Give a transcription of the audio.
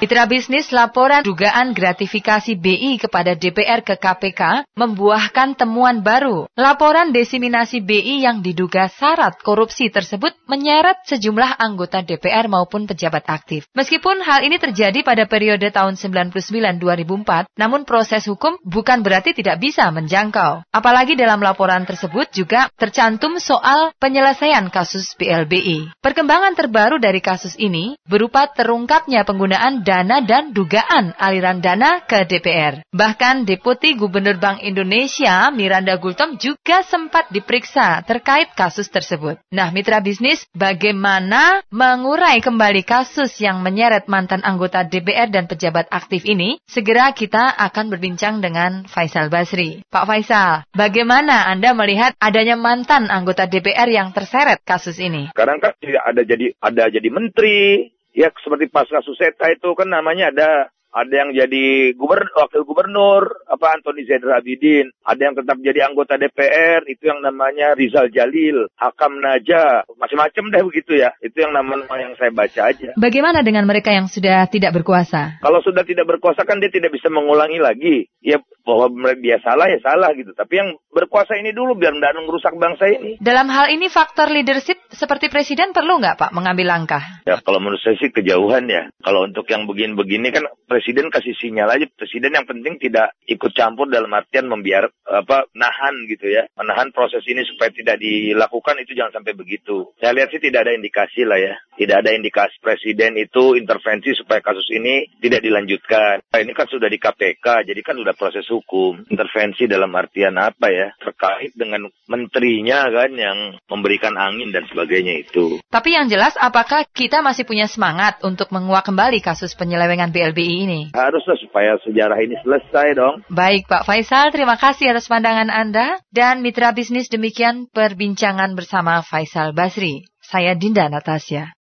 Mitra bisnis, laporan dugaan gratifikasi BI kepada DPR ke KPK membuahkan temuan baru. Laporan diseminasi BI yang diduga syarat korupsi tersebut menyeret sejumlah anggota DPR maupun pejabat aktif. Meskipun hal ini terjadi pada periode tahun 99-2004, namun proses hukum bukan berarti tidak bisa menjangkau. Apalagi dalam laporan tersebut juga tercantum soal penyelesaian kasus BLBI. Perkembangan terbaru dari kasus ini berupa terungkapnya penggunaan dana dan dugaan aliran dana ke DPR. Bahkan Deputi Gubernur Bank Indonesia Miranda Gultom juga sempat diperiksa terkait kasus tersebut. Nah, mitra bisnis, bagaimana mengurai kembali kasus yang menyeret mantan anggota DPR dan pejabat aktif ini? Segera kita akan berbincang dengan Faisal Basri. Pak Faisal, bagaimana Anda melihat adanya mantan anggota DPR yang terseret kasus ini? Sekarang kan ada jadi menteri. Ya seperti pas kasus Seta itu kan namanya ada yang jadi wakil gubernur, Antoni Zainal Abidin. Ada yang tetap jadi anggota DPR, itu yang namanya Rizal Jalil, Hakam Naja, macam-macam deh begitu ya. Itu yang nama yang saya baca aja. Bagaimana dengan mereka yang sudah tidak berkuasa? Kalau sudah tidak berkuasa kan dia tidak bisa mengulangi lagi. Ya bahwa dia salah ya salah gitu. Tapi yang berkuasa ini dulu biar tidak merusak bangsa ini. Dalam hal ini faktor leadership seperti presiden perlu nggak Pak mengambil langkah? Ya kalau menurut saya sih kejauhan ya. Kalau untuk yang begini-begini kan presiden kasih sinyal aja. Presiden yang penting tidak ikut campur dalam artian nahan gitu ya. Menahan proses ini supaya tidak dilakukan, itu jangan sampai begitu. Saya lihat sih tidak ada indikasi lah ya. Tidak ada indikasi presiden itu intervensi supaya kasus ini tidak dilanjutkan. Nah, ini kan sudah di KPK, jadi kan sudah proses hukum. Intervensi dalam artian apa ya? Terkait dengan menterinya kan yang memberikan angin dan sebagainya itu. Tapi yang jelas apakah kita masih punya semangat untuk menguak kembali kasus penyelewengan BLBI ini? Haruslah supaya sejarah ini selesai dong. Baik Pak Faisal, terima kasih atas pandangan Anda. Dan mitra bisnis, demikian perbincangan bersama Faisal Basri. Saya Dinda Natasya.